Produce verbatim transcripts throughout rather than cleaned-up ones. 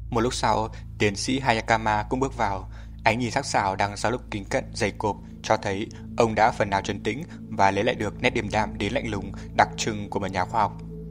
Một lúc sau, tiến sĩ Hayakama cũng bước vào. Ánh nhìn sắc sảo đằng sau lúc kính cận dày cộp cho thấy ông đã phần nào trấn tĩnh và lấy lại được nét điềm đạm đến lạnh lùng đặc trưng của một nhà khoa học.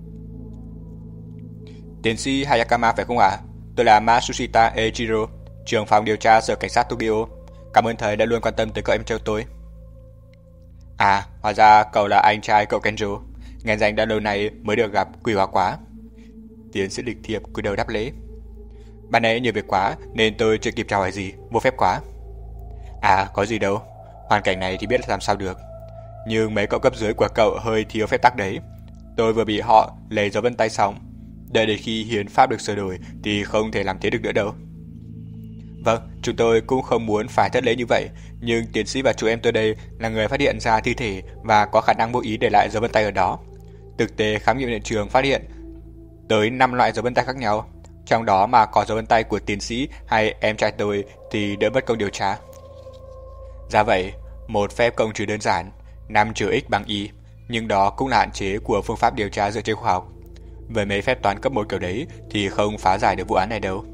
Tiến sĩ Hayakama phải không ạ? À? Tôi là Matsushita Eiichiro, trưởng phòng điều tra sở cảnh sát Tokyo. Cảm ơn thầy đã luôn quan tâm tới cậu em trai tôi. À, hóa ra cậu là anh trai cậu Kenjo. Nghe danh đã lâu nay mới được gặp, quý hóa quá. Tiến sĩ lịch thiệp cúi đầu đáp lễ. Ban nãy nhiều việc quá nên tôi chưa kịp chào hỏi gì, vô phép quá. À, có gì đâu, hoàn cảnh này thì biết làm sao được. Nhưng mấy cậu cấp dưới của cậu hơi thiếu phép tắc đấy. Tôi vừa bị họ lấy dấu vân tay xong. Đợi đến khi hiến pháp được sửa đổi thì không thể làm thế được nữa đâu. Vâng, chúng tôi cũng không muốn phải thất lễ như vậy, nhưng tiến sĩ và chú em tôi đây là người phát hiện ra thi thể và có khả năng vô ý để lại dấu vân tay ở đó. Thực tế khám nghiệm hiện trường phát hiện tới năm loại dấu vân tay khác nhau, trong đó mà có dấu vân tay của tiến sĩ hay em trai tôi thì đỡ mất công điều tra. Ra vậy, một phép công trừ đơn giản, năm trừ x bằng y, nhưng đó cũng là hạn chế của phương pháp điều tra dựa trên khoa học. Với mấy phép toán cấp một kiểu đấy thì không phá giải được vụ án này đâu.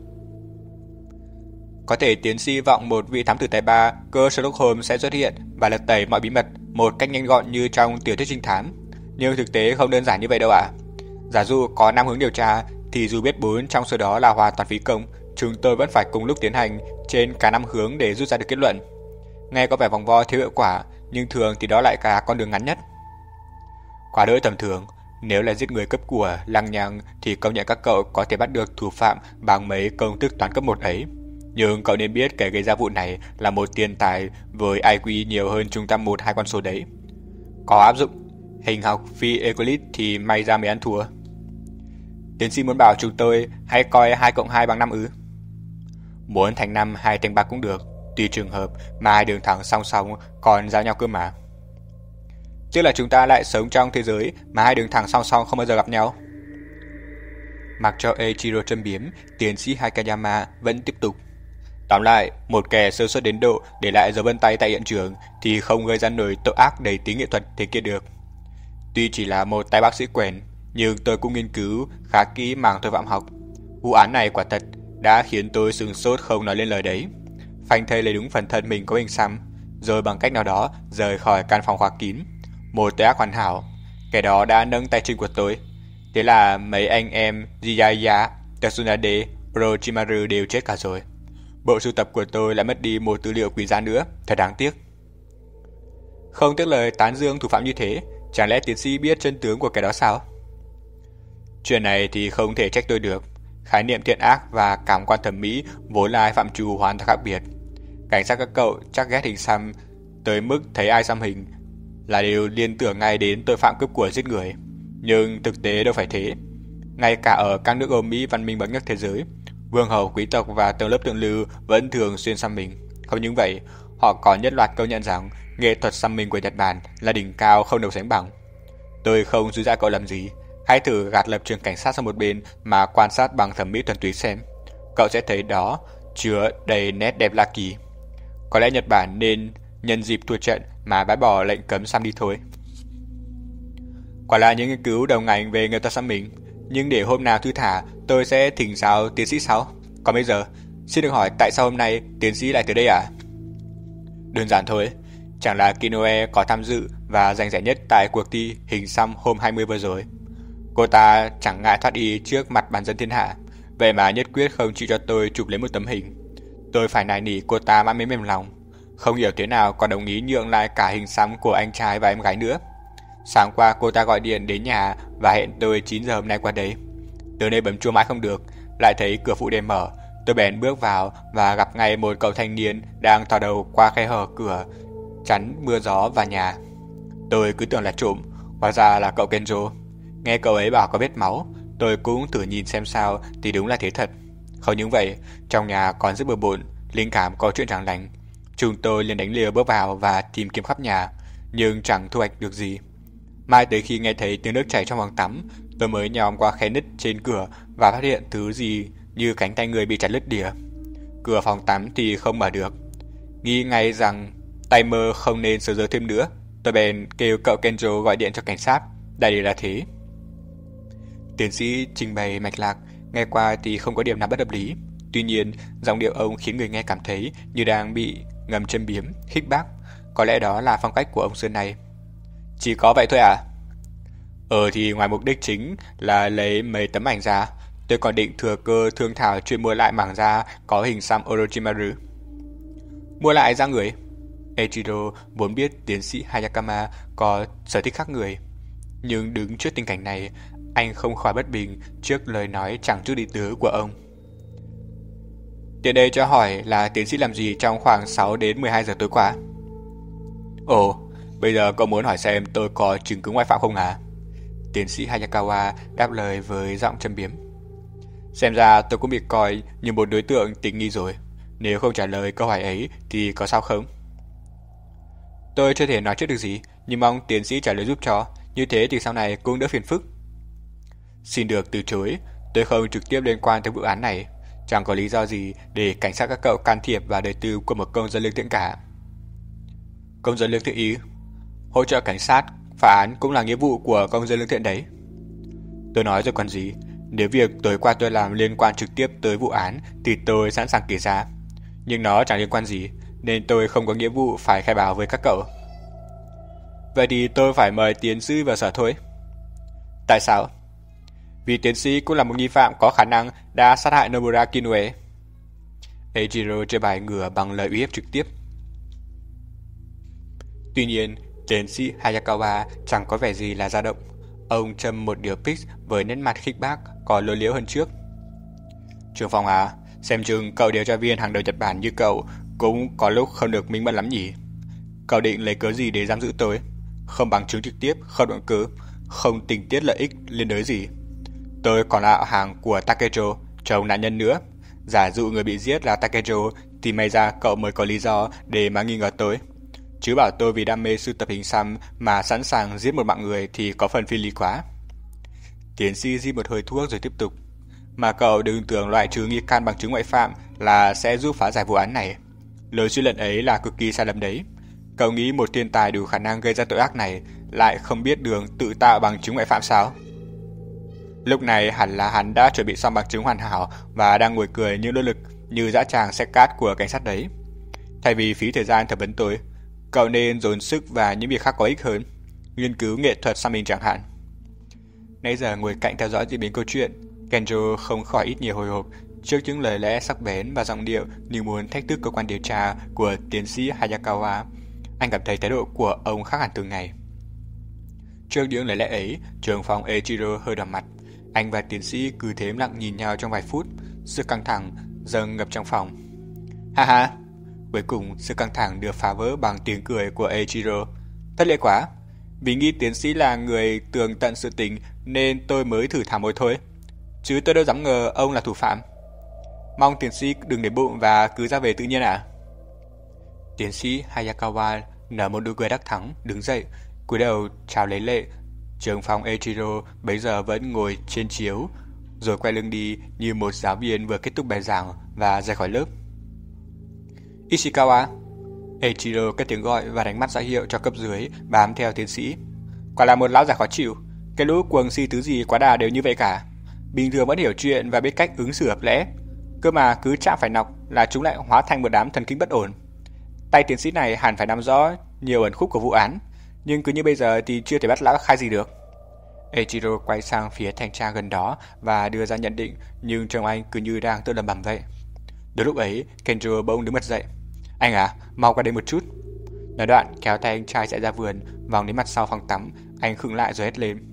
Có thể tiến sĩ vọng một vị thám tử tài ba cơ Sherlock Holmes sẽ xuất hiện và lật tẩy mọi bí mật một cách nhanh gọn như trong tiểu thuyết trinh thám, nhưng thực tế không đơn giản như vậy đâu ạ. À. Giả dụ có năm hướng điều tra thì dù biết bốn trong số đó là hoàn toàn phí công, chúng tôi vẫn phải cùng lúc tiến hành trên cả năm hướng để rút ra được kết luận. Nghe có vẻ vòng vo thiếu hiệu quả, nhưng thường thì đó lại là con đường ngắn nhất. Quá đỗi tầm thường, nếu là giết người cấp của lăng nhăng thì công nhận các cậu có thể bắt được thủ phạm bằng mấy công thức toán cấp một ấy. Nhưng cậu nên biết kẻ gây ra vụ này là một thiên tài với i kiu nhiều hơn chúng ta một hai con số đấy. Có áp dụng hình học phi Euclid thì may ra mới ăn thua. Tiến sĩ muốn bảo chúng tôi hãy coi hai cộng hai bằng năm ư? Muốn thành năm hay thành ba cũng được, tùy trường hợp mà hai đường thẳng song song còn giao nhau cơ mà. Tức là chúng ta lại sống trong thế giới mà hai đường thẳng song song không bao giờ gặp nhau. Mặc cho Eiichiro châm biếm, tiến sĩ Hayakama vẫn tiếp tục. Tóm lại, một kẻ sơ suất đến độ để lại dấu vân tay tại hiện trường thì không gây ra nổi tội ác đầy tính nghệ thuật thế kia được. Tuy chỉ là một tay bác sĩ quèn, nhưng tôi cũng nghiên cứu khá kỹ mảng tội phạm học. Vụ án này quả thật đã khiến tôi sửng sốt không nói lên lời đấy. Phanh thây lấy đúng phần thân mình có hình xăm, rồi bằng cách nào đó rời khỏi căn phòng khóa kín. Một tội ác hoàn hảo, kẻ đó đã nâng tay chân của tôi. Thế là mấy anh em Jiyaya, Tsunade, Orochimaru đều chết cả rồi. Bộ sưu tập của tôi lại mất đi một tư liệu quý giá nữa, thật đáng tiếc. Không tiếc lời tán dương thủ phạm như thế, chẳng lẽ tiến sĩ biết chân tướng của kẻ đó sao? Chuyện này thì không thể trách tôi được. Khái niệm thiện ác và cảm quan thẩm mỹ vốn là hai phạm trù hoàn toàn khác biệt. Cảnh sát các cậu chắc ghét hình xăm tới mức thấy ai xăm hình là đều liên tưởng ngay đến tội phạm cướp của giết người. Nhưng thực tế đâu phải thế. Ngay cả ở các nước Âu Mỹ văn minh bậc nhất thế giới, vương hầu, quý tộc và tầng lớp thượng lưu vẫn thường xuyên xăm mình. Không những vậy, họ còn nhất loạt công nhận rằng nghệ thuật xăm mình của Nhật Bản là đỉnh cao không đâu sánh bằng. Tôi không dối dãi cậu làm gì. Hãy thử gạt lập trường cảnh sát sang một bên mà quan sát bằng thẩm mỹ thuần túy xem. Cậu sẽ thấy đó chứa đầy nét đẹp lạ kỳ. Có lẽ Nhật Bản nên nhân dịp thua trận mà bãi bỏ lệnh cấm xăm đi thôi. Quả là những nghiên cứu đầu ngành về nghệ thuật xăm mình. Nhưng để hôm nào thư thả, tôi sẽ thỉnh giáo tiến sĩ sau. Còn bây giờ, xin được hỏi tại sao hôm nay tiến sĩ lại tới đây à? Đơn giản thôi. Chẳng là Kinoe có tham dự và giành giải nhất tại cuộc thi hình xăm hôm hai mươi vừa rồi. Cô ta chẳng ngại thoát y trước mặt bản dân thiên hạ, vậy mà nhất quyết không chịu cho tôi chụp lấy một tấm hình. Tôi phải nài nỉ cô ta mãi mới mềm lòng. Không hiểu thế nào còn đồng ý nhượng lại cả hình xăm của anh trai và em gái nữa. Sáng qua cô ta gọi điện đến nhà và hẹn tôi chín giờ hôm nay qua đấy. Tới đây bấm chuông mãi không được, lại thấy cửa phụ để mở. Tôi bèn bước vào và gặp ngay một cậu thanh niên đang thò đầu qua khe hở cửa chắn mưa gió vào nhà. Tôi cứ tưởng là trộm, hóa ra là cậu Kenjo. Nghe cậu ấy bảo có vết máu, tôi cũng thử nhìn xem sao thì đúng là thế thật. Không những vậy, trong nhà còn rất bừa bộn, linh cảm có chuyện chẳng lành. Chúng tôi liền đánh liều bước vào và tìm kiếm khắp nhà, nhưng chẳng thu hoạch được gì. Mai tới khi nghe thấy tiếng nước chảy trong phòng tắm, tôi mới nhòm qua khe nứt trên cửa và phát hiện thứ gì như cánh tay người bị chặt đứt lìa. Cửa phòng tắm thì không mở được. Nghi ngay rằng tay mơ không nên sờ dơ thêm nữa, tôi bèn kêu cậu Kenjo gọi điện cho cảnh sát. Đây là thế. Tiến sĩ trình bày mạch lạc, nghe qua thì không có điểm nào bất hợp lý. Tuy nhiên, giọng điệu ông khiến người nghe cảm thấy như đang bị ngầm châm biếm, khích bác. Có lẽ đó là phong cách của ông xưa này. Chỉ có vậy thôi à? Ờ thì ngoài mục đích chính là lấy mấy tấm ảnh ra, tôi còn định thừa cơ thương thảo chuyện mua lại mảng da có hình xăm Orochimaru. Mua lại da người? Eiichiro vốn biết tiến sĩ Hayakama có sở thích khác người, nhưng đứng trước tình cảnh này, anh không khỏi bất bình trước lời nói chẳng chút ý tứ của ông. Tiện đây cho hỏi là tiến sĩ làm gì trong khoảng sáu đến mười hai giờ tối qua? Ồ, bây giờ cậu muốn hỏi xem tôi có chứng cứ ngoại phạm không hả? Tiến sĩ Hayakawa đáp lời với giọng châm biếm. Xem ra tôi cũng bị coi như một đối tượng tình nghi rồi. Nếu không trả lời câu hỏi ấy thì có sao không? Tôi chưa thể nói trước được gì, nhưng mong tiến sĩ trả lời giúp cho. Như thế thì sau này cũng đỡ phiền phức. Xin được từ chối, tôi không trực tiếp liên quan tới vụ án này. Chẳng có lý do gì để cảnh sát các cậu can thiệp vào đời tư của một công dân lương thiện cả. Công dân lương thiện ý? Hỗ trợ cảnh sát, phá án cũng là nghĩa vụ của công dân lương thiện đấy. Tôi nói rồi còn gì, nếu việc tối qua tôi làm liên quan trực tiếp tới vụ án thì tôi sẵn sàng kể ra. Nhưng nó chẳng liên quan gì, nên tôi không có nghĩa vụ phải khai báo với các cậu. Vậy thì tôi phải mời tiến sĩ vào sở thôi. Tại sao? Vì tiến sĩ cũng là một nghi phạm có khả năng đã sát hại Nomura Kinoue. Eiichiro chơi bài ngửa bằng lời uy hiếp trực tiếp. Tuy nhiên, tiến sĩ Hayakawa chẳng có vẻ gì là dao động. Ông châm một điếu pix với nét mặt khích bác còn lôi liễu hơn trước. Trưởng phòng à, xem chừng cậu điều tra viên hàng đầu Nhật Bản như cậu cũng có lúc không được minh mẫn lắm nhỉ. Cậu định lấy cớ gì để giam giữ tôi? Không bằng chứng trực tiếp, không động cơ, không tình tiết lợi ích liên đới gì. Tôi còn là hàng của Takejo, chồng nạn nhân nữa. Giả dụ người bị giết là Takejo thì may ra cậu mới có lý do để mà nghi ngờ tôi. Chứ bảo tôi vì đam mê sưu tập hình xăm mà sẵn sàng giết một mạng người thì có phần phi lý quá. Tiến sĩ di một hơi thuốc rồi tiếp tục. Mà cậu đừng tưởng loại trừ nghi can bằng chứng ngoại phạm là sẽ giúp phá giải vụ án này. Lời suy luận ấy là cực kỳ sai lầm đấy. Cậu nghĩ một thiên tài đủ khả năng gây ra tội ác này lại không biết đường tự tạo bằng chứng ngoại phạm sao? Lúc này hẳn là hắn đã chuẩn bị xong bằng chứng hoàn hảo và đang ngồi cười những nỗ lực như dã tràng xe cát của cảnh sát đấy. Thay vì phí thời gian thẩm vấn tôi, cậu nên dồn sức vào những việc khác có ích hơn, nghiên cứu nghệ thuật xăm hình chẳng hạn. Nãy giờ ngồi cạnh theo dõi diễn biến câu chuyện, Kenjo không khỏi ít nhiều hồi hộp trước những lời lẽ sắc bén và giọng điệu như muốn thách thức cơ quan điều tra của tiến sĩ Hayakawa. Anh cảm thấy thái độ của ông khác hẳn thường ngày. Trước những lời lẽ ấy, trưởng phòng Eiichiro hơi đỏ mặt. Anh và tiến sĩ cứ thế lặng nhìn nhau trong vài phút, sự căng thẳng dâng ngập trong phòng. Ha ha! Cuối cùng, sự căng thẳng được phá vỡ bằng tiếng cười của Eiichiro. Thất lễ quá! Vì nghĩ tiến sĩ là người tường tận sự tình nên tôi mới thử thả mồi thôi. Chứ tôi đâu dám ngờ ông là thủ phạm. Mong tiến sĩ đừng để bụng và cứ ra về tự nhiên ạ. À? Tiến sĩ Hayakawa nở một nụ cười đắc thắng, đứng dậy, cúi đầu chào lấy lệ. Trưởng phòng Eiichiro bấy giờ vẫn ngồi trên chiếu, rồi quay lưng đi như một giáo viên vừa kết thúc bài giảng và ra khỏi lớp. Ishikawa! Eiichiro cất tiếng gọi và đánh mắt ra hiệu cho cấp dưới bám theo tiến sĩ. Quả là một lão già khó chịu. Cái lũ cuồng si thứ gì quá đà đều như vậy cả. Bình thường vẫn hiểu chuyện và biết cách ứng xử hợp lẽ, cơ mà cứ chạm phải nọc là chúng lại hóa thành một đám thần kinh bất ổn. Tay tiến sĩ này hẳn phải nắm rõ nhiều ẩn khúc của vụ án, nhưng cứ như bây giờ thì chưa thể bắt lão khai gì được. Eiichiro quay sang phía thanh tra gần đó và đưa ra nhận định, nhưng trông anh cứ như đang tự lẩm bẩm vậy. Đến lúc ấy, Kenjo bỗng đứng bật dậy. Anh à, mau qua đây một chút. Nói đoạn kéo tay anh trai chạy ra vườn, vòng đến mặt sau phòng tắm. Anh khựng lại rồi hét lên.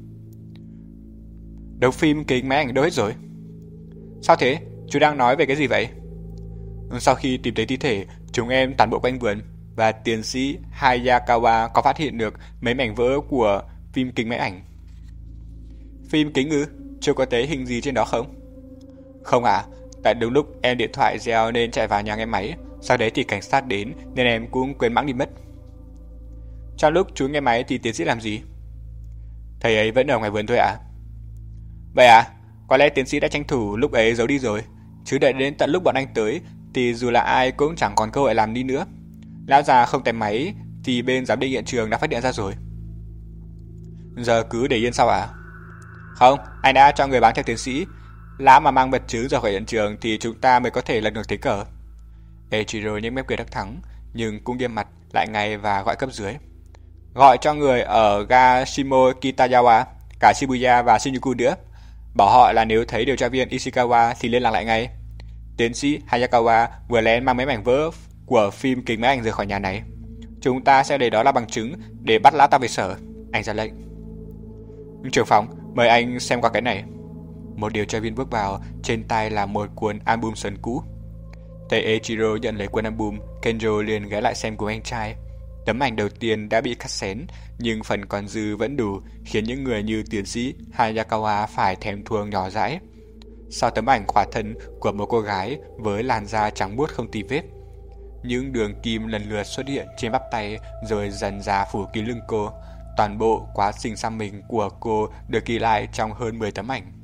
Đấu phim kính máy ảnh đâu hết rồi? Sao thế? Chú đang nói về cái gì vậy? Sau khi tìm thấy thi thể, chúng em toàn bộ quanh vườn và tiến sĩ Hayakawa có phát hiện được mấy mảnh vỡ của phim kính máy ảnh. Phim kính ư? Chưa có thấy hình gì trên đó không? Không à, tại đúng lúc em điện thoại reo nên chạy vào nhà nghe máy. Sau đấy thì cảnh sát đến nên em cũng quên mắng đi mất. Trong lúc chú nghe máy thì tiến sĩ làm gì? Thầy ấy vẫn ở ngoài vườn thôi ạ. À? Vậy à? Có lẽ tiến sĩ đã tranh thủ lúc ấy giấu đi rồi. Chứ đợi đến tận lúc bọn anh tới thì dù là ai cũng chẳng còn cơ hội làm đi nữa. Lão già không tém máy thì bên giám định hiện trường đã phát hiện ra rồi. Giờ cứ để yên sao à? Không, anh đã cho người bám theo tiến sĩ. Lão mà mang vật chứng ra khỏi hiện trường thì chúng ta mới có thể lật ngược thế cờ. Eiichiro nhếch mép cười đắc thắng, nhưng cũng nghiêm mặt lại ngay và gọi cấp dưới. Gọi cho người ở ga Shimo Kitazawa, cả Shibuya và Shinjuku nữa. Bảo họ là nếu thấy điều tra viên Ishikawa thì liên lạc lại ngay. Tiến sĩ Hayakawa vừa lén mang mấy mảnh vỡ của phim kính máy ảnh rời khỏi nhà này. Chúng ta sẽ để đó là bằng chứng để bắt lão ta về sở. Anh ra lệnh. Trưởng phòng, mời anh xem qua cái này. Một điều tra viên bước vào, trên tay là một cuốn album sân cũ. Thấy Eiichiro nhận lấy cuốn album, Kenjo liền ghé lại xem cùng anh trai. Tấm ảnh đầu tiên đã bị cắt xén, nhưng phần còn dư vẫn đủ khiến những người như tiến sĩ Hayakawa phải thèm thuồng nhỏ dãi. Sau tấm ảnh khỏa thân của một cô gái với làn da trắng muốt không tì vết, những đường kim lần lượt xuất hiện trên bắp tay rồi dần dà phủ kín lưng cô. Toàn bộ quá trình xăm mình của cô được ghi lại trong hơn mười tấm ảnh.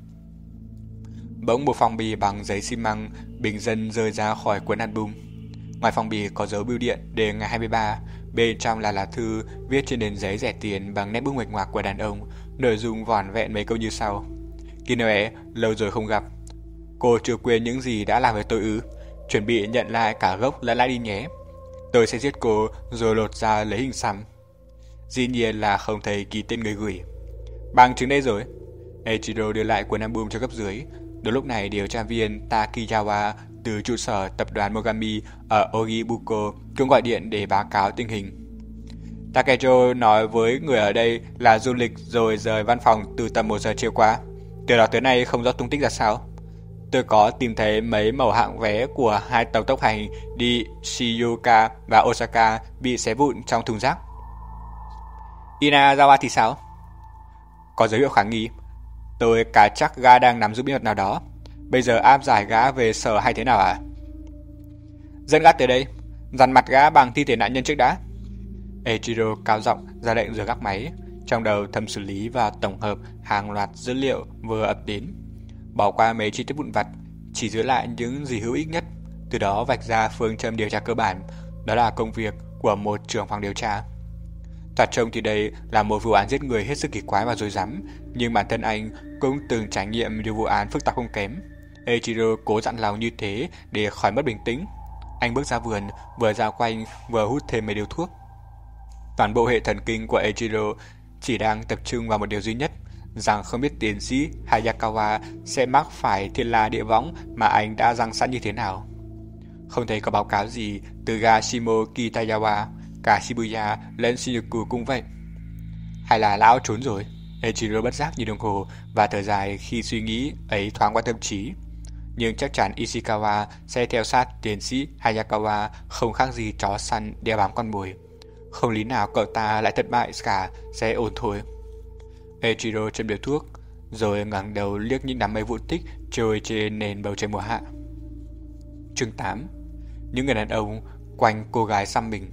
Bỗng một phong bì bằng giấy xi măng bình dân rơi ra khỏi cuốn album. Ngoài phong bì có dấu bưu điện để ngày hai mươi ba, bên trong là lá thư viết trên nền giấy rẻ tiền bằng nét bút nguệch ngoạc của đàn ông, nội dung vỏn vẹn mấy câu như sau: Kinoe, lâu rồi không gặp. Cô chưa quên những gì đã làm với tôi ư? Chuẩn bị nhận lại cả gốc lẫn lãi đi nhé. Tôi sẽ giết cô rồi lột ra lấy hình xăm. Dĩ nhiên là không thấy ký tên người gửi. Bằng chứng đây rồi. Eiichiro đưa lại cuốn album cho cấp dưới. Đúng lúc này điều tra viên Takiyawa từ trụ sở tập đoàn Mogami ở Ogibuko cũng gọi điện để báo cáo tình hình. Takejo nói với người ở đây là du lịch rồi rời văn phòng từ tầm một giờ chiều qua. Từ đó tới nay không rõ tung tích ra sao. Tôi có tìm thấy mấy mẩu hạng vé của hai tàu tốc hành đi Shizuoka và Osaka bị xé vụn trong thùng rác. Inazawa thì sao? Có dấu hiệu khả nghi. Tôi cá chắc gã đang nắm giữ bí mật nào đó. Bây giờ áp giải gã về sở hay thế nào à? Dẫn gã tới đây, dằn mặt gã bằng thi thể nạn nhân trước đã. Eiichiro cao giọng ra lệnh rồi gác máy, trong đầu thầm xử lý và tổng hợp hàng loạt dữ liệu vừa ập đến, bỏ qua mấy chi tiết vụn vặt, chỉ giữ lại những gì hữu ích nhất, từ đó vạch ra phương châm điều tra cơ bản, đó là công việc của một trưởng phòng điều tra. Thoạt trông thì đây là một vụ án giết người hết sức kỳ quái và rối rắm, nhưng bản thân anh cũng từng trải nghiệm nhiều vụ án phức tạp không kém. Eiichiro cố dặn lòng như thế để khỏi mất bình tĩnh. Anh bước ra vườn, vừa dạo quanh vừa hút thêm mấy điếu thuốc. Toàn bộ hệ thần kinh của Eiichiro chỉ đang tập trung vào một điều duy nhất, rằng không biết tiến sĩ Hayakawa sẽ mắc phải thiên la địa võng mà anh đã răng sẵn như thế nào. Không thấy có báo cáo gì từ ga Shimo Kitazawa, cả Shibuya lẫn Shinjuku cũng vậy. Hay là lão trốn rồi? Eiichiro bất giác nhìn đồng hồ và thở dài khi suy nghĩ ấy thoáng qua tâm trí. Nhưng chắc chắn Ishikawa sẽ theo sát tiến sĩ Hayakawa không khác gì chó săn đeo bám con mồi. Không lý nào cậu ta lại thất bại cả, sẽ ổn thôi. Eiichiro châm điếu thuốc, rồi ngẩng đầu liếc những đám mây vụn tích trôi trên nền bầu trời mùa hạ. Chương tám. Những người đàn ông quanh cô gái xăm mình.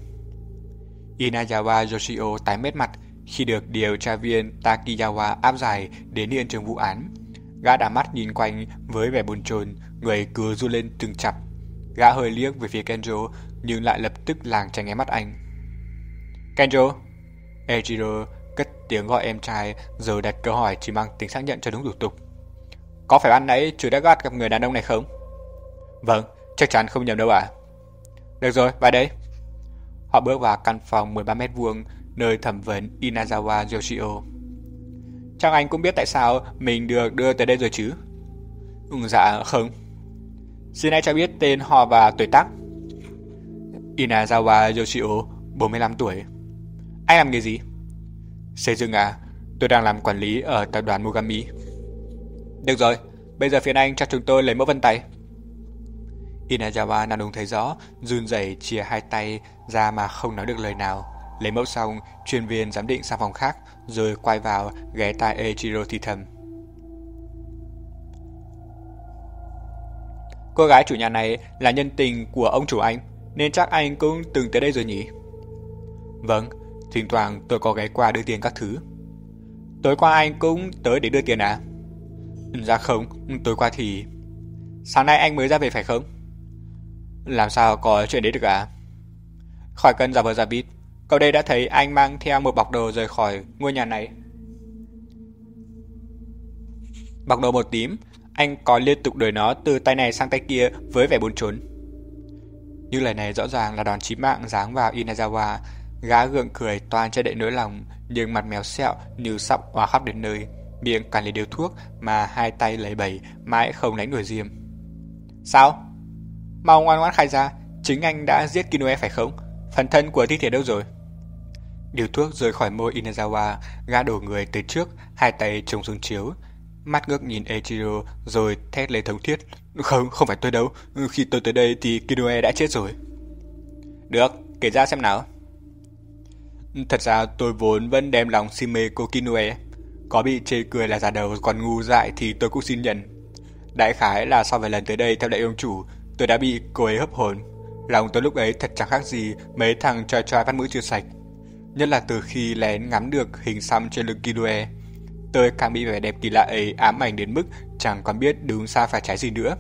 Inazawa Yoshio tái mét mặt khi được điều tra viên Takiyawa áp giải đến hiện trường vụ án. Gã đảo mắt nhìn quanh với vẻ bồn chồn, người cứ run lên từng chập. Gã hơi liếc về phía Kenjo nhưng lại lập tức lảng tránh ánh mắt anh. Kenjo! Eiichiro cất tiếng gọi em trai rồi đặt câu hỏi chỉ mang tính xác nhận cho đúng thủ tục. Có phải ban nãy chú đã bắt gặp người đàn ông này không? Vâng, chắc chắn không nhầm đâu ạ. À? Được rồi, vào đây. Họ bước vào căn phòng mười ba mét vuông nơi thẩm vấn Inazawa Yoshio. Chắc anh cũng biết tại sao mình được đưa tới đây rồi chứ? Ừ, dạ không. Xin hãy cho biết tên họ và tuổi tác. Inazawa Yoshio, bốn mươi lăm tuổi. Anh làm nghề gì? Xây dựng à? Tôi đang làm quản lý ở tập đoàn Mogami. Được rồi, bây giờ phiền anh cho chúng tôi lấy mẫu vân tay. Inazawa nào đúng thấy rõ, run rẩy chìa hai tay ra mà không nói được lời nào. Lấy mẫu xong, chuyên viên giám định sang phòng khác, rồi quay vào ghé tai Eiichiro thì thầm. Cô gái chủ nhà này là nhân tình của ông chủ anh, nên chắc anh cũng từng tới đây rồi nhỉ? Vâng, thỉnh thoảng tôi có ghé qua đưa tiền các thứ. Tối qua anh cũng tới để đưa tiền à? Dạ không, tối qua thì... Sáng nay anh mới ra về phải không? Làm sao có chuyện đấy được à? Khỏi cần giả vờ giả vịt, cậu đây đã thấy anh mang theo một bọc đồ rời khỏi ngôi nhà này. Bọc đồ màu tím, Anh còn liên tục đuổi nó từ tay này sang tay kia với vẻ bồn chồn. Những lời này rõ ràng là đòn chí mạng giáng vào Inazawa. Gã gượng cười toan che đậy nỗi lòng, nhưng mặt méo xẹo như sắp hóa khắp đến nơi, miệng cắn lấy điếu thuốc mà hai tay lấy bẩy mãi không đánh đuổi diêm. Sao? Mau ngoan ngoãn khai ra, chính anh đã giết Kinoe phải không? Phần thân của thi thể đâu rồi? Điếu thuốc rời khỏi môi Inazawa, gã đổ người tới trước, hai tay trông xuống chiếu, mắt ngước nhìn Eiichiro rồi thét lên thống thiết. Không, không phải tôi đâu, khi tôi tới đây thì Kinoe đã chết rồi. Được, kể ra xem nào. Thật ra tôi vốn vẫn đem lòng si mê cô Kinoe. Có bị chê cười là già đầu còn ngu dại thì tôi cũng xin nhận. Đại khái là sau vài lần tới đây theo đại ông chủ, tôi đã bị cô ấy hấp hồn. Lòng tôi lúc ấy thật chẳng khác gì mấy thằng choi choi bắt mũi chưa sạch. Nhất là từ khi lén ngắm được hình xăm trên lưng Kinoe, tôi càng bị vẻ đẹp kỳ lạ ấy ám ảnh đến mức chẳng còn biết đúng sai phải trái gì nữa.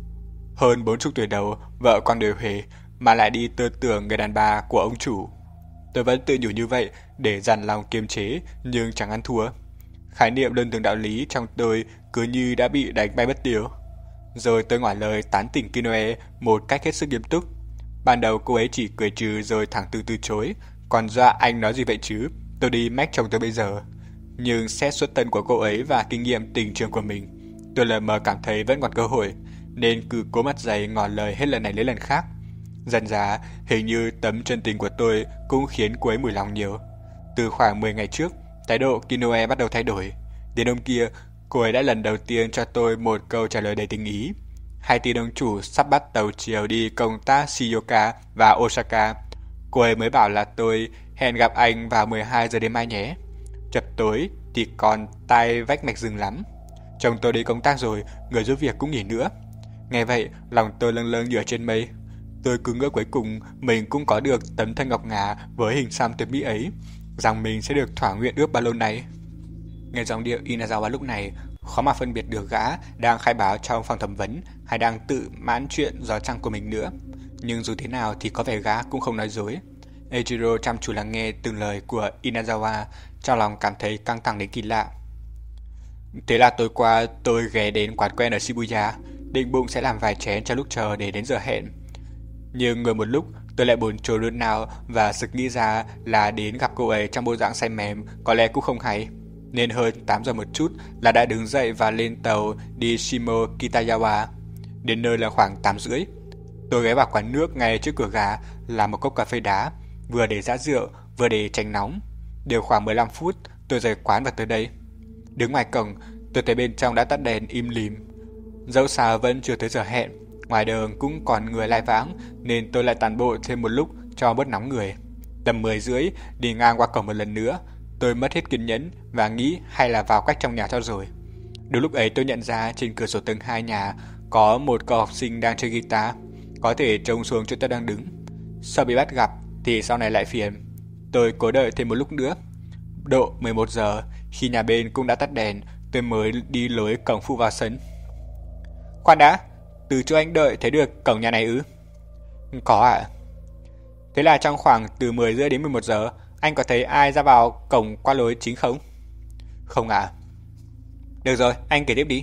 Hơn bốn chục tuổi đầu, vợ con đều huề, mà lại đi tư tưởng người đàn bà của ông chủ. Tôi vẫn tự nhủ như vậy để dằn lòng kiềm chế, nhưng chẳng ăn thua. Khái niệm đơn thường đạo lý trong tôi cứ như đã bị đánh bay mất tiêu. Rồi tôi ngỏ lời tán tỉnh Kinoe một cách hết sức nghiêm túc. Ban đầu cô ấy chỉ cười trừ rồi thẳng từ từ chối. Còn dọa anh nói gì vậy chứ, tôi đi mách chồng tôi bây giờ. Nhưng xét xuất thân của cô ấy và kinh nghiệm tình trường của mình, tôi lờ mờ cảm thấy vẫn còn cơ hội, nên cứ cố mặt dày ngỏ lời hết lần này đến lần khác. Dần dà, hình như tấm chân tình của tôi cũng khiến cô ấy mùi lòng nhiều. Từ khoảng mười ngày trước, thái độ Kinoe bắt đầu thay đổi. Đến hôm kia, cô ấy đã lần đầu tiên cho tôi một câu trả lời đầy tình ý. Hai tin ông chủ sắp bắt tàu chiều đi công tác Shizuoka và Osaka. Cô ấy mới bảo là tôi hẹn gặp anh vào mười hai giờ đêm mai nhé. Chập tối thì còn tai vách mạch rừng lắm. Chồng tôi đi công tác rồi, người giúp việc cũng nghỉ nữa. Nghe vậy, lòng tôi lâng lâng như ở trên mây. Tôi cứ ngỡ cuối cùng mình cũng có được tấm thân ngọc ngà với hình xăm tuyệt mỹ ấy, rằng mình sẽ được thỏa nguyện ước bao lâu nay. Nghe giọng điệu Inazawa lúc này, khó mà phân biệt được gã đang khai báo trong phòng thẩm vấn hay đang tự mãn chuyện gió trăng của mình nữa. Nhưng dù thế nào thì có vẻ gã cũng không nói dối. Eiichiro chăm chú lắng nghe từng lời của Inazawa, trong lòng cảm thấy căng thẳng đến kỳ lạ. Thế là tối qua tôi ghé đến quán quen ở Shibuya, định bụng sẽ làm vài chén cho lúc chờ để đến giờ hẹn. Nhưng ngồi một lúc tôi lại bồn chồn luôn nào và sực nghĩ ra là đến gặp cô ấy trong bộ dạng say mềm có lẽ cũng không hay. Nên hơn tám giờ một chút là đã đứng dậy và lên tàu đi Shimo Kitayawa. Đến nơi là khoảng tám rưỡi. Tôi ghé vào quán nước ngay trước cửa gà làm một cốc cà phê đá, vừa để giã rượu vừa để tránh nóng. Đều khoảng mười lăm phút tôi rời quán và tới đây. Đứng ngoài cổng, tôi thấy bên trong đã tắt đèn im lìm. Dẫu sao vẫn chưa tới giờ hẹn, ngoài đường cũng còn người lai vãng, nên tôi lại tản bộ thêm một lúc cho bớt nóng người. Tầm mười rưỡi đi ngang qua cổng một lần nữa, tôi mất hết kiên nhẫn và nghĩ hay là vào cách trong nhà cho rồi. Đúng lúc ấy tôi nhận ra trên cửa sổ tầng hai nhà có một cậu học sinh đang chơi guitar, có thể trông xuống chỗ tôi đang đứng. Sợ bị bắt gặp thì sau này lại phiền. Tôi cố đợi thêm một lúc nữa. Độ mười một giờ, khi nhà bên cũng đã tắt đèn, tôi mới đi lối cổng phụ vào sân. Khoan đã, từ chỗ anh đợi thấy được cổng nhà này ư? Có ạ. À? Thế là trong khoảng từ mười rưỡi đến mười một giờ, anh có thấy ai ra vào cổng qua lối chính không? Không ạ. À? Được rồi, anh kể tiếp đi.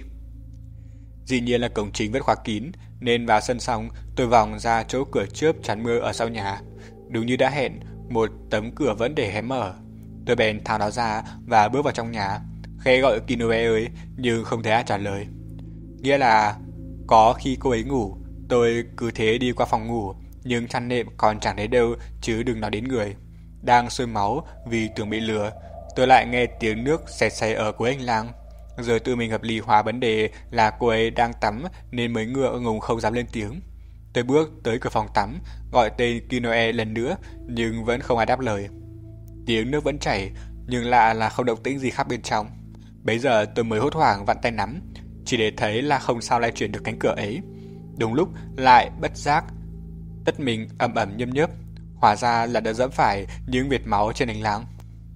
Dĩ nhiên là cổng chính vẫn khóa kín, nên vào sân xong tôi vòng ra chỗ cửa chớp chắn mưa ở sau nhà. Đúng như đã hẹn, một tấm cửa vẫn để hé mở. Tôi bèn tháo nó ra và bước vào trong nhà, khẽ gọi Kinoe ơi, nhưng không thấy ai trả lời. Nghĩa là có khi cô ấy ngủ, tôi cứ thế đi qua phòng ngủ, nhưng chăn nệm còn chẳng thấy đâu chứ đừng nói đến người. Đang sôi máu vì tưởng bị lừa, tôi lại nghe tiếng nước xẹt xẹt ở cuối hành lang. Rồi tự mình hợp lý hóa vấn đề là cô ấy đang tắm nên mới ngựa ngùng không dám lên tiếng. Tôi bước tới cửa phòng tắm, gọi tên Kinoe lần nữa nhưng vẫn không ai đáp lời. Tiếng nước vẫn chảy, nhưng lạ là không động tĩnh gì khác bên trong. Bấy giờ tôi mới hốt hoảng vặn tay nắm, chỉ để thấy là không sao lay chuyển được cánh cửa ấy. Đúng lúc lại bất giác tất mình ẩm ẩm nhâm nhớp, hóa ra là đã dẫm phải những vệt máu trên hành lang.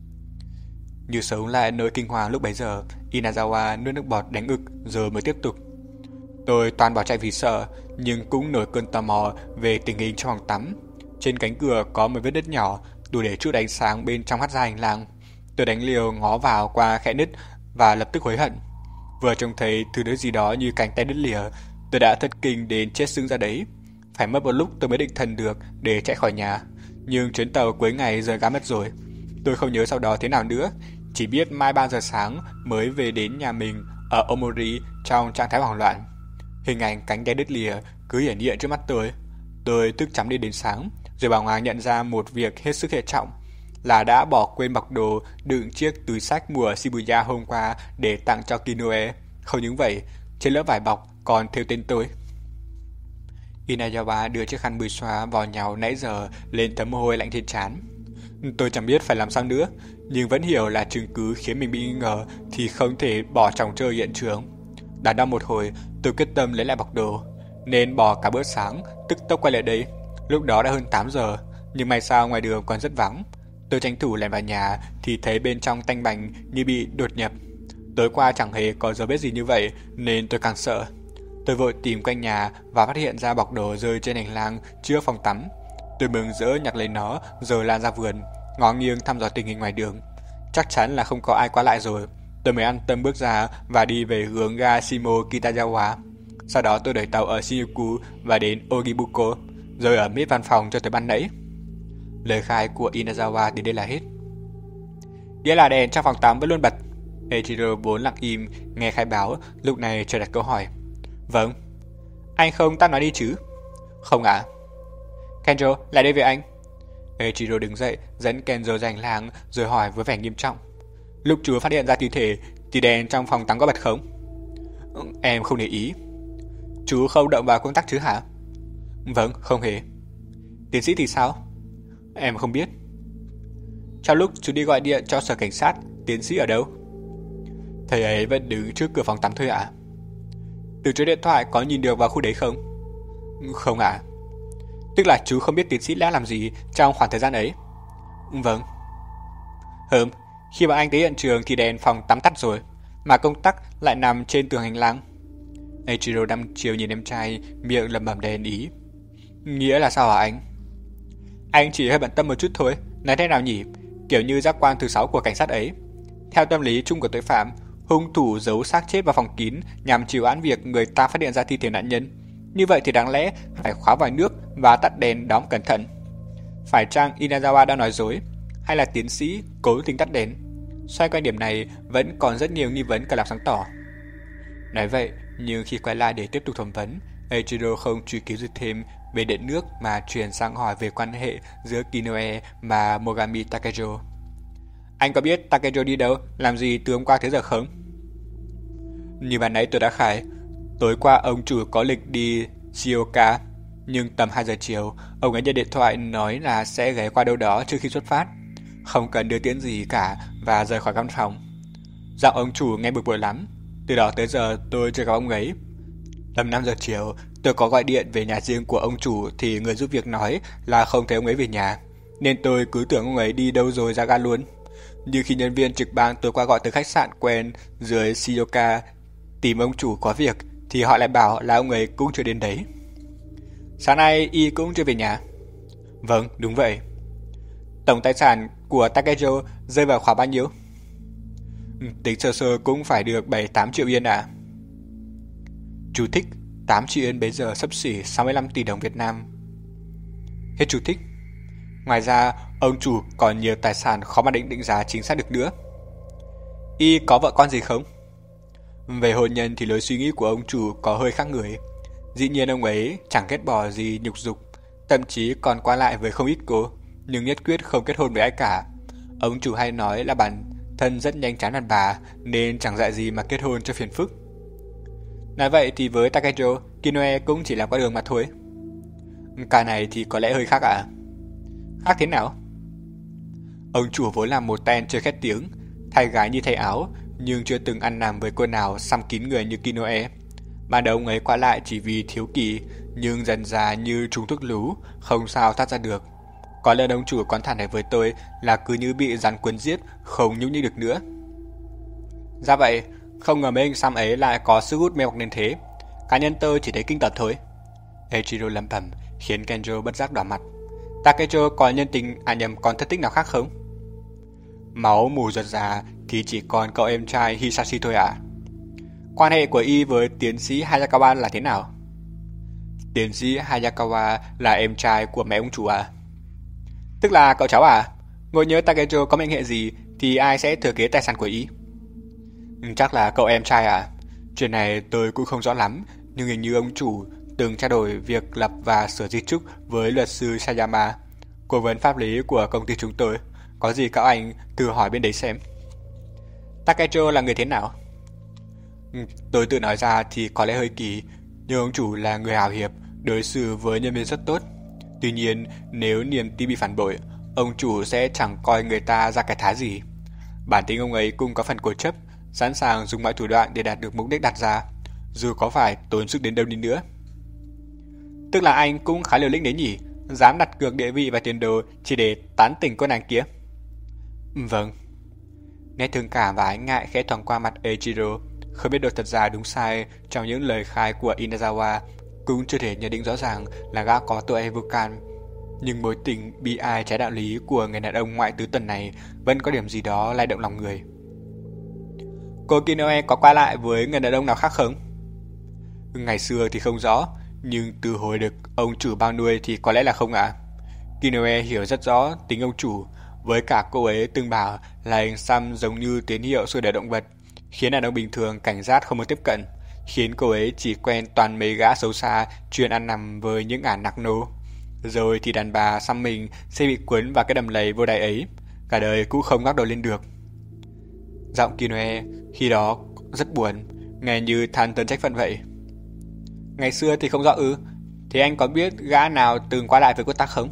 Như sống lại nỗi kinh hoàng lúc bấy giờ, Inazawa nuốt nước bọt đánh ực rồi mới tiếp tục. Tôi toàn bỏ chạy vì sợ, nhưng cũng nổi cơn tò mò về tình hình trong phòng tắm. Trên cánh cửa có một vết nứt nhỏ, đủ để chút ánh sáng bên trong hắt ra hành lang. Tôi đánh liều ngó vào qua khẽ nứt và lập tức hối hận. Vừa trông thấy thứ đấy gì đó như cánh tay đứt lìa, tôi đã thất kinh đến chết sững ra đấy. Phải mất một lúc tôi mới định thần được để chạy khỏi nhà. Nhưng chuyến tàu cuối ngày rời ga mất rồi. Tôi không nhớ sau đó thế nào nữa, chỉ biết mai ba giờ sáng mới về đến nhà mình ở Omori trong trạng thái hoảng loạn. Hình ảnh cánh tay đứt lìa cứ hiển hiện trước mắt tôi. Tôi thức trắng đi đến sáng, rồi bàng hoàng nhận ra một việc hết sức hệ trọng, là đã bỏ quên bọc đồ đựng chiếc túi xách mua ở Shibuya hôm qua để tặng cho Kinoe. Không những vậy, trên lớp vải bọc còn thêu tên tôi. Inazawa đưa chiếc khăn bươi xoa vào nhào nãy giờ lên thấm mồ hôi lạnh trên trán. Tôi chẳng biết phải làm sao nữa, nhưng vẫn hiểu là chứng cứ khiến mình bị nghi ngờ thì không thể bỏ tròng trơ hiện trường. Đắn đo một hồi, tôi quyết tâm lấy lại bọc đồ, nên bỏ cả bữa sáng, tức tốc quay lại đây. Lúc đó đã hơn tám giờ, nhưng may sao ngoài đường còn rất vắng. Tôi tranh thủ lẻn vào nhà thì thấy bên trong tanh bành như bị đột nhập. Tối qua chẳng hề có dấu vết gì như vậy nên tôi càng sợ. Tôi vội tìm quanh nhà và phát hiện ra bọc đồ rơi trên hành lang trước phòng tắm. Tôi mừng rỡ nhặt lấy nó rồi lan ra vườn, ngó nghiêng thăm dò tình hình ngoài đường. Chắc chắn là không có ai qua lại rồi. Tôi mới an tâm bước ra và đi về hướng ga Shimo Kitazawa. Sau đó tôi đợi tàu ở Shinjuku và đến Ogibuko, rồi ở mid văn phòng cho tới ban nãy. Lời khai của Inazawa đến đây là hết. Nghĩa là đèn trong phòng tắm vẫn luôn bật. Eiichiro vốn lặng im nghe khai báo, lúc này trở đặt câu hỏi. Vâng. Anh không tắt nó đi chứ? Không ạ. À? Kenjo, lại đây với anh. Eiichiro đứng dậy, dẫn Kenjo ra hành lang rồi hỏi với vẻ nghiêm trọng. Lúc chú phát hiện ra thi thể thì đèn trong phòng tắm có bật không? Em không để ý. Chú không động vào công tắc chứ hả? Vâng, không hề. Tiến sĩ thì sao? Em không biết. Trong lúc chú đi gọi điện cho sở cảnh sát, tiến sĩ ở đâu? Thầy ấy vẫn đứng trước cửa phòng tắm thôi ạ. À? Từ chỗ điện thoại có nhìn được vào khu đấy không? Không ạ. À. Tức là chú không biết tiến sĩ đã làm gì trong khoảng thời gian ấy? Vâng. Hừm, khi mà anh tới hiện trường thì đèn phòng tắm tắt rồi, mà công tắc lại nằm trên tường hành lang. Eiichiro đăm chiều nhìn em trai, miệng lẩm bẩm đầy ý. Nghĩa là sao hả anh? Anh chỉ hơi bận tâm một chút thôi, nói thế nào nhỉ? Kiểu như giác quan thứ sáu của cảnh sát ấy. Theo tâm lý chung của tội phạm, hung thủ giấu xác chết vào phòng kín nhằm trì hoãn việc người ta phát hiện ra thi thể nạn nhân. Như vậy thì đáng lẽ phải khóa vòi nước và tắt đèn đóng cẩn thận. Phải chăng Inazawa đã nói dối, hay là tiến sĩ cố tình tắt đèn? Xoay quanh điểm này vẫn còn rất nhiều nghi vấn cần làm sáng tỏ. Nói vậy, nhưng khi quay lại để tiếp tục thẩm vấn, Eiichiro không truy cứu gì thêm về điện nước mà chuyển sang hỏi về quan hệ giữa Kinoe và Mogami Takejo. Anh có biết Takejo đi đâu, làm gì từ hôm qua tới giờ không? Như ban nãy tôi đã khai, tối qua ông chủ có lịch đi Shioka, nhưng tầm hai giờ chiều, ông ấy nhận điện thoại nói là sẽ ghé qua đâu đó trước khi xuất phát, không cần đưa tiễn gì cả và rời khỏi văn phòng. Giọng ông chủ nghe bực bội lắm. Từ đó tới giờ tôi chưa gặp ông ấy. Tầm năm giờ chiều, tôi có gọi điện về nhà riêng của ông chủ thì người giúp việc nói là không thấy ông ấy về nhà, nên tôi cứ tưởng ông ấy đi đâu rồi ra ga luôn. Nhưng khi nhân viên trực ban tối qua gọi tới khách sạn quen dưới Shizuoka tìm ông chủ có việc thì họ lại bảo là ông ấy cũng chưa đến đấy. Sáng nay y cũng chưa về nhà. Vâng, đúng vậy. Tổng tài sản của Takejo rơi vào khoảng bao nhiêu? Tính sơ sơ cũng phải được bảy tám triệu yên à. Chú thích: tám triệu yên bây giờ xấp xỉ sáu mươi lăm tỷ đồng Việt Nam. Hết chú thích. Ngoài ra, ông chủ còn nhiều tài sản khó mà định định giá chính xác được nữa. Y có vợ con gì không? Về hôn nhân thì lối suy nghĩ của ông chủ có hơi khác người. Dĩ nhiên ông ấy chẳng ghét bỏ gì nhục dục, thậm chí còn qua lại với không ít cô, nhưng nhất quyết không kết hôn với ai cả. Ông chủ hay nói là bản thân rất nhanh chán đàn bà nên chẳng dạy gì mà kết hôn cho phiền phức. Nói vậy thì với Takejo, Kinoe cũng chỉ là qua đường mà thôi. Cả này thì có lẽ hơi khác ạ. À? Khác thế nào? Ông chủ vốn là một tên chơi khét tiếng, thay gái như thay áo, nhưng chưa từng ăn nằm với cô nào xăm kín người như Kinoe. Ban đầu ông ấy qua lại chỉ vì thiếu kỳ, nhưng dần dà như trúng thuốc lú, không sao thoát ra được. Có lần ông chủ còn thản này với tôi là cứ như bị rắn quấn giết, không nhúc nhích được nữa. Ra vậy, không ngờ mấy anh xăm ấy lại có sức hút mê hoặc nên thế. Cá nhân tôi chỉ thấy kinh tởm thôi. Eiichiro lẩm bẩm khiến Kenjo bất giác đỏ mặt. Takejo có nhân tình à nhầm còn thất tích nào khác không? Máu mù ruột già thì chỉ còn cậu em trai Hisashi thôi à? Quan hệ của y với tiến sĩ Hayakawa là thế nào? Tiến sĩ Hayakawa là em trai của mẹ ông chủ à? Tức là cậu cháu à? Ngồi nhớ Takejo có mệnh hệ gì thì ai sẽ thừa kế tài sản của y? Chắc là cậu em trai à? Chuyện này tôi cũng không rõ lắm, nhưng hình như ông chủ từng trao đổi việc lập và sửa di chúc với luật sư Sayama, cố vấn pháp lý của công ty chúng tôi. Có gì các anh thử hỏi bên đấy xem. Takejo là người thế nào? Tôi tự nói ra thì có lẽ hơi kỳ, nhưng ông chủ là người hào hiệp, đối xử với nhân viên rất tốt. Tuy nhiên, nếu niềm tin bị phản bội, ông chủ sẽ chẳng coi người ta ra cái thá gì. Bản tính ông ấy cũng có phần cố chấp, sẵn sàng dùng mọi thủ đoạn để đạt được mục đích đặt ra, dù có phải tốn sức đến đâu đi nữa. Tức là anh cũng khá liều lĩnh đấy nhỉ, dám đặt cược địa vị và tiền đồ chỉ để tán tỉnh cô nàng kia. Vâng. Nét thương cảm và ái ngại khẽ thoáng qua mặt Eiichiro, không biết được thật ra đúng sai trong những lời khai của Inazawa, cũng chưa thể nhận định rõ ràng là gã có tội hay vô can. Nhưng mối tình bi ai trái đạo lý của người đàn ông ngoại tứ tuần này vẫn có điểm gì đó lay động lòng người. Cô Kinoe có qua lại với người đàn ông nào khác không? Ngày xưa thì không rõ, nhưng từ hồi được ông chủ bao nuôi thì có lẽ là không ạ. À? Kinoe hiểu rất rõ tính ông chủ, với cả cô ấy từng bảo là hình xăm giống như tín hiệu xua đuổi động vật, khiến đàn ông bình thường cảnh giác không muốn tiếp cận, khiến cô ấy chỉ quen toàn mấy gã xấu xa chuyên ăn nằm với những ả nặc nô. Rồi thì đàn bà xăm mình sẽ bị cuốn vào cái đầm lầy vô đáy ấy, cả đời cũng không ngóc đầu lên được. Giọng Kinoe khi đó rất buồn, nghe như than tấn trách phận vậy. Ngày xưa thì không rõ ư? Thế anh có biết gã nào từng qua lại với cô ta không?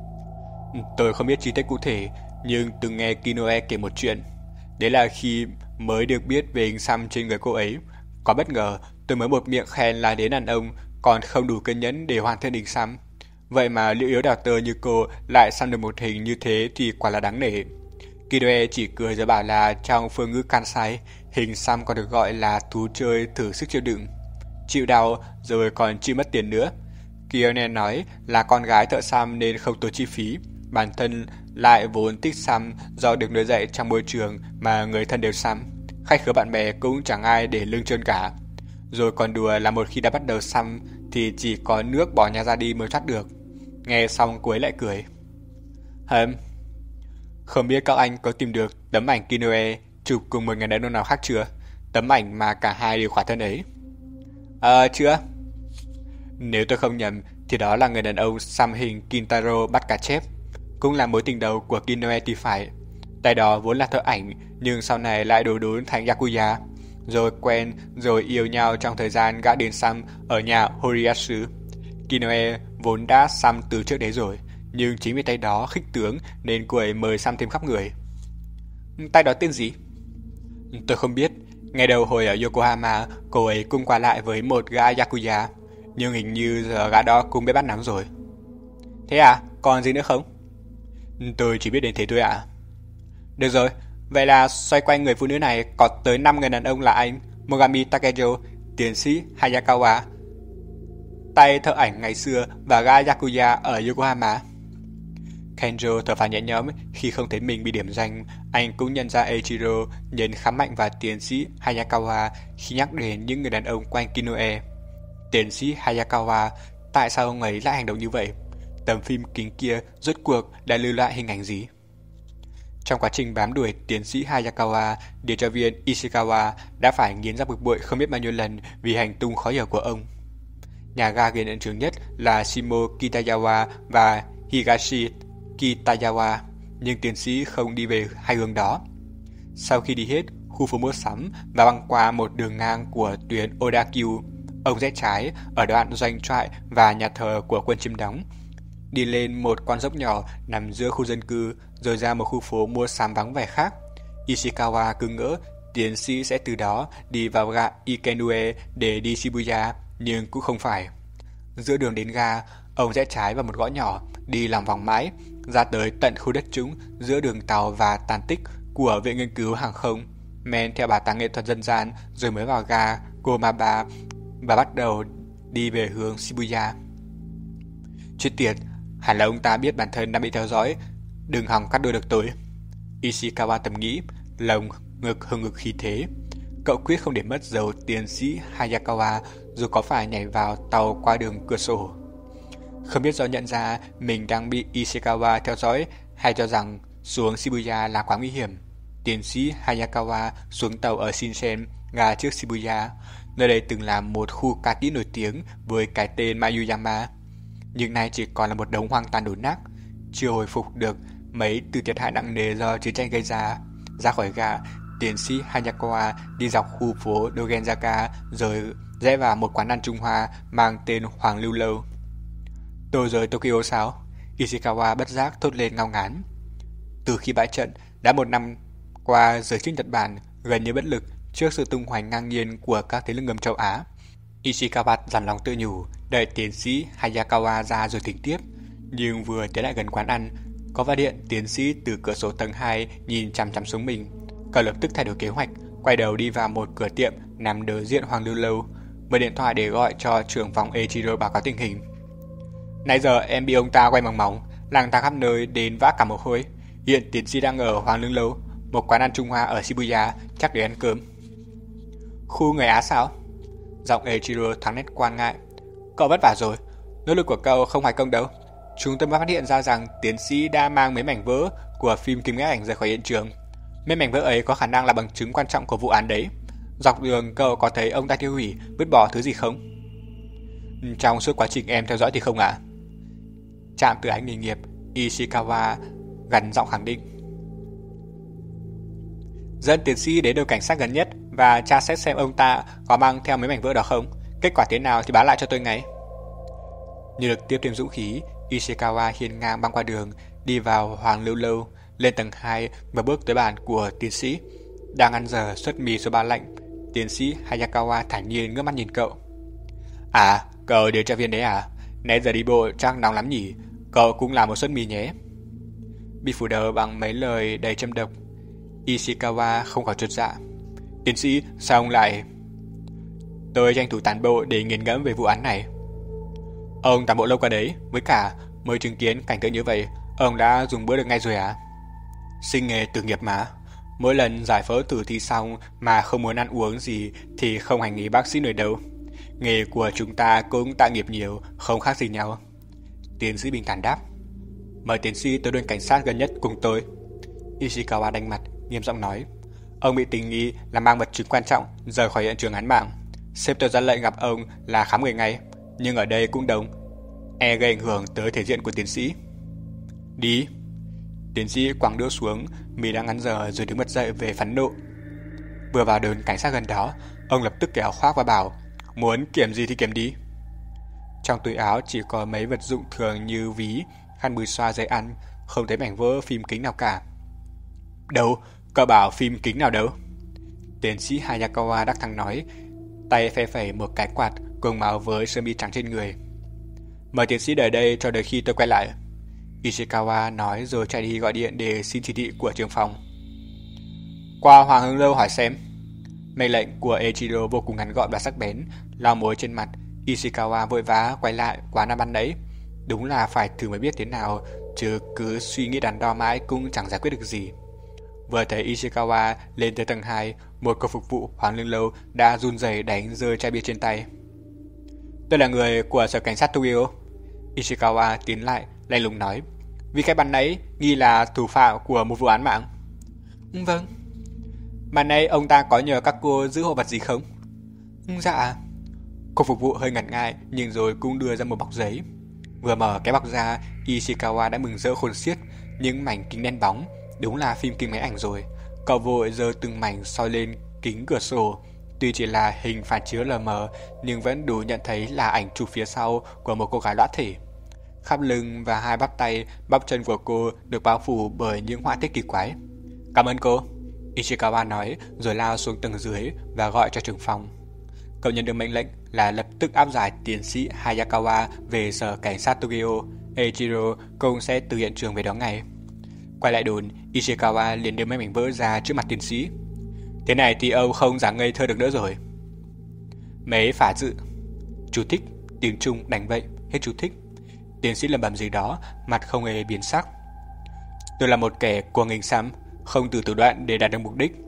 Tôi không biết chi tiết cụ thể, nhưng từng nghe Kinoe kể một chuyện. Đấy là khi mới được biết về hình xăm trên người cô ấy, có bất ngờ tôi mới một miệng khen là đến đàn ông còn không đủ kiên nhẫn để hoàn thiện hình xăm. Vậy mà liệu yếu đào tơ như cô lại xăm được một hình như thế thì quả là đáng nể. Kinoe chỉ cười rồi bảo là trong phương ngữ Kansai, hình xăm còn được gọi là thú chơi thử sức chịu đựng. Chịu đau rồi còn chịu mất tiền nữa. Kinoe nói là con gái thợ xăm nên không tốn chi phí, bản thân lại vốn thích xăm do được nuôi dạy trong môi trường mà người thân đều xăm. Khách khứa bạn bè cũng chẳng ai để lưng trơn cả. Rồi còn đùa là một khi đã bắt đầu xăm thì chỉ có nước bỏ nhà ra đi mới thoát được. Nghe xong cô ấy lại cười. Hừm, không biết các anh có tìm được tấm ảnh Kinoe chụp cùng một người đàn ông nào khác chưa? Tấm ảnh mà cả hai đều khỏa thân ấy. Ờ, chưa. Nếu tôi không nhầm thì đó là người đàn ông xăm hình Kintaro bắt cá chép, cũng là mối tình đầu của Kinoe thì phải. Tay đó vốn là thợ ảnh, nhưng sau này lại đổ đốn thành Yakuza, rồi quen rồi yêu nhau trong thời gian gã đến xăm ở nhà Horiyasu. Kinoe vốn đã xăm từ trước đấy rồi, nhưng chính vì tay đó khích tướng nên cô ấy mời xăm thêm khắp người. Tay đó tên gì? Tôi không biết. Ngày đầu hồi ở Yokohama, cô ấy cũng qua lại với một gã Yakuza, nhưng hình như giờ gã đó cũng bị bắt nắm rồi. Thế à? Còn gì nữa không? Tôi chỉ biết đến thế thôi ạ. À. Được rồi, vậy là xoay quanh người phụ nữ này có tới năm người đàn ông là anh, Mogami Takejo, tiến sĩ Hayakawa, tay thợ ảnh ngày xưa và gã Yakuza ở Yokohama. Kenjo thở phào nhẹ nhõm khi không thấy mình bị điểm danh. Anh cũng nhận ra Eiichiro nhấn khá mạnh vào tiến sĩ Hayakawa khi nhắc đến những người đàn ông quanh Kinoe. Tiến sĩ Hayakawa, tại sao ông ấy lại hành động như vậy? Tấm phim kính kia rốt cuộc đã lưu lại hình ảnh gì? Trong quá trình bám đuổi tiến sĩ Hayakawa, điều tra viên Ishikawa đã phải nghiến răng bực bội không biết bao nhiêu lần vì hành tung khó hiểu của ông. Nhà ga gần hiện trường nhất là Shimo Kitayawa và Higashi Kitayawa, nhưng tiến sĩ không đi về hai hướng đó. Sau khi đi hết khu phố mua sắm và băng qua một đường ngang của tuyến Odakyu, ông rẽ trái ở đoạn doanh trại và nhà thờ của quân chiếm đóng, đi lên một con dốc nhỏ nằm giữa khu dân cư, rồi ra một khu phố mua sắm vắng vẻ khác. Ishikawa cứ ngỡ tiến sĩ sẽ từ đó đi vào ga Ikenue để đi Shibuya, nhưng cũng không phải. Giữa đường đến ga, ông rẽ trái vào một ngõ nhỏ, đi lòng vòng mãi, ra tới tận khu đất trũng giữa đường tàu và tàn tích của Viện Nghiên cứu Hàng không, men theo bảo tàng nghệ thuật dân gian, rồi mới vào ga Gomaba và bắt đầu đi về hướng Shibuya. Chết tiệt, hẳn là ông ta biết bản thân đang bị theo dõi, đừng hòng cắt đuôi được tôi. Ishikawa thầm nghĩ, lồng ngực hừng ngực khí thế. Cậu quyết không để mất dấu tiến sĩ Hayakawa dù có phải nhảy vào tàu qua đường cửa sổ. Không biết do nhận ra mình đang bị Ishikawa theo dõi hay cho rằng xuống Shibuya là quá nguy hiểm, tiến sĩ Hayakawa xuống tàu ở Shinsen, ga trước Shibuya. Nơi đây từng là một khu kati nổi tiếng với cái tên Mayuyama, nhưng nay chỉ còn là một đống hoang tàn đổ nát, chưa hồi phục được mấy từ thiệt hại nặng nề do chiến tranh gây ra. Ra khỏi ga, tiến sĩ Hayakawa đi dọc khu phố Dogenzaka rồi rẽ vào một quán ăn Trung Hoa mang tên Hoàng Lưu Lâu. Tôi rời Tokyo sao? Ishikawa bất giác thốt lên ngao ngán. Từ khi bãi trận, đã một năm qua, giới chức Nhật Bản gần như bất lực trước sự tung hoành ngang nhiên của các thế lực ngầm châu Á. Ishikawa dằn lòng tự nhủ, đợi tiến sĩ Hayakawa ra rồi tính tiếp. Nhưng vừa tiến lại gần quán ăn, có phát hiện tiến sĩ từ cửa sổ tầng hai nhìn chằm chằm xuống mình. Cậu lập tức thay đổi kế hoạch, quay đầu đi vào một cửa tiệm nằm đối diện Hoàng Lưu Lâu, mở điện thoại để gọi cho trưởng phòng Eiichiro báo cáo tình hình. Nãy giờ em bị ông ta quay mòng móng, lang thang khắp nơi đến vã cả mồ hôi. Hiện tiến sĩ đang ở Hoàng Lương Lâu, một quán ăn Trung Hoa ở Shibuya, chắc để ăn cơm. Khu người Á sao? Giọng Eiichiro thoáng nét quan ngại. Cậu vất vả rồi, nỗ lực của cậu không hoài công đâu. Chúng tôi mới phát hiện ra rằng tiến sĩ đã mang mấy mảnh vỡ của phim Kim Ngã Ảnh rời khỏi hiện trường. Mấy mảnh vỡ ấy có khả năng là bằng chứng quan trọng của vụ án đấy. Dọc đường cậu có thấy ông ta tiêu hủy, vứt bỏ thứ gì không? Trong suốt quá trình em theo dõi thì không ạ. À? Trạm từ ánh nghề nghiệp, Ishikawa gằn giọng khẳng định. Dẫn tiến sĩ đến đồn cảnh sát gần nhất và tra xét xem ông ta có mang theo mấy mảnh vỡ đó không. Kết quả thế nào thì báo lại cho tôi ngay. Như được tiếp thêm dũng khí, Ishikawa hiên ngang băng qua đường, đi vào Hoàng Lưu Lâu, lên tầng hai và bước tới bàn của tiến sĩ. Đang ăn giờ suất mì số ba lạnh, tiến sĩ Hayakawa thản nhiên ngước mắt nhìn cậu. À, cậu điều tra viên đấy à? Nãy giờ đi bộ chắc nóng lắm nhỉ? Cậu cũng làm một suất mì nhé. Bị phủ đầu bằng mấy lời đầy châm độc, Ishikawa không khỏi chột dạ. Tiến sĩ, sao ông lại... Tôi tranh thủ tản bộ để nghiền ngẫm về vụ án này. Ông tản bộ lâu qua đấy, với cả mới chứng kiến cảnh tượng như vậy, ông đã dùng bữa được ngay rồi à? Sinh nghề tử nghiệp mà. Mỗi lần giải phẫu tử thi xong mà không muốn ăn uống gì thì không hành nghề bác sĩ nữa đâu. Nghề của chúng ta cũng tạ nghiệp nhiều, không khác gì nhau. Tiến sĩ bình thản đáp. Mời tiến sĩ tới đồn cảnh sát gần nhất cùng tôi. Ishikawa đanh mặt, nghiêm giọng nói. Ông bị tình nghi là mang vật chứng quan trọng rời khỏi hiện trường án mạng. Sếp tôi ra lệnh gặp ông là khám người ngay, nhưng ở đây cũng đông, e gây ảnh hưởng tới thể diện của tiến sĩ. Đi. Tiến sĩ quẳng đũa xuống, mì đang ăn giờ rồi đứng bật dậy về phẫn nộ. Vừa vào đồn cảnh sát gần đó, ông lập tức kéo khoác và bảo, muốn kiểm gì thì kiểm đi. Trong túi áo chỉ có mấy vật dụng thường như ví, khăn bùi xoa, giấy ăn, không thấy mảnh vỡ phim kính nào cả. Đâu, cậu bảo phim kính nào đâu? Tiến sĩ Hayakawa đắc thắng nói, tay phe phẩy một cái quạt cùng màu với sơ mi trắng trên người. Mời tiến sĩ đợi đây cho đến khi tôi quay lại. Ishikawa nói rồi chạy đi gọi điện để xin chỉ thị của trưởng phòng. Qua Hoàng Hưng Lâu hỏi xem. Mệnh lệnh của Eiichiro vô cùng ngắn gọn và sắc bén. Lau mối trên mặt, Ishikawa vội vã quay lại quán ăn ban nãy. Đúng là phải thử mới biết thế nào, chứ cứ suy nghĩ đắn đo mãi cũng chẳng giải quyết được gì. Vừa thấy Ishikawa lên tới tầng hai, một cô phục vụ Hoàng Lương Lâu đã run rẩy đánh rơi chai bia trên tay. Tôi là người của sở cảnh sát Tokyo. Ishikawa tiến lại, lạnh lùng nói. Vì cái ban nãy nghi là thủ phạm của một vụ án mạng. Vâng. Mà nay ông ta có nhờ các cô giữ hộ vật gì không? Dạ. Cô phục vụ hơi ngần ngại nhưng rồi cũng đưa ra một bọc giấy. Vừa mở cái bọc ra, Ishikawa đã mừng rỡ khôn xiết. Những mảnh kính đen bóng, đúng là phim kính máy ảnh rồi. Cậu vội giơ từng mảnh soi lên kính cửa sổ. Tuy chỉ là hình phản chiếu lờ mờ nhưng vẫn đủ nhận thấy là ảnh chụp phía sau của một cô gái lõa thể. Khắp lưng và hai bắp tay, bắp chân của cô được bao phủ bởi những họa tiết kỳ quái. Cảm ơn cô, Ishikawa nói rồi lao xuống tầng dưới và gọi cho trưởng phòng. Cậu nhận được mệnh lệnh là lập tức áp giải tiến sĩ Hayakawa về sở cảnh sát Tokyo. Eiichiro cũng sẽ từ hiện trường về đó ngay. Quay lại đồn, Ishikawa liền đưa mấy mảnh vỡ ra trước mặt tiến sĩ. Thế này thì ông không dám ngây thơ được nữa rồi. Mấy phá dự. Chú thích, tiếng Trung đánh vậy, hết chú thích. Tiến sĩ lẩm bẩm gì đó, mặt không hề biến sắc. Tôi là một kẻ cuồng hình xăm, không từ thủ đoạn để đạt được mục đích.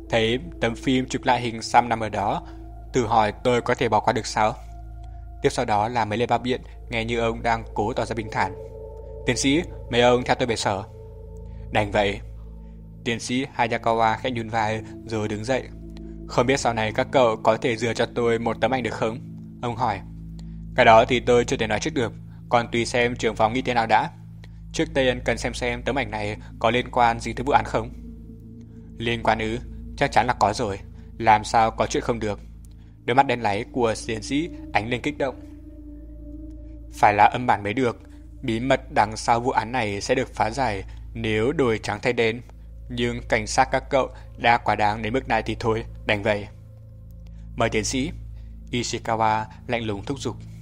thấy tấm phim chụp lại hình Sam nằm ở đó, tự hỏi tôi có thể bỏ qua được sao. Tiếp sau đó là mấy lời bao biện, nghe như ông đang cố tỏ ra bình thản. Tiến sĩ, mấy ông theo tôi về sở. Đành vậy. Tiến sĩ Hayakawa khẽ nhún vai rồi đứng dậy. Không biết sau này các cậu có thể dừa cho tôi một tấm ảnh được không? Ông hỏi. Cái đó thì tôi chưa thể nói trước được, còn tùy xem trưởng phòng nghĩ thế nào đã. Trước tiên cần xem xem tấm ảnh này có liên quan gì tới vụ án không. Liên quan ư? Chắc chắn là có rồi. Làm sao có chuyện không được? Đôi mắt đen láy của tiến sĩ ánh lên kích động. Phải là âm bản mới được. Bí mật đằng sau vụ án này sẽ được phá giải nếu đổi trắng thay đen. Nhưng cảnh sát các cậu đã quá đáng đến mức này thì thôi, đành vậy. Mời tiến sĩ. Ishikawa lạnh lùng thúc giục.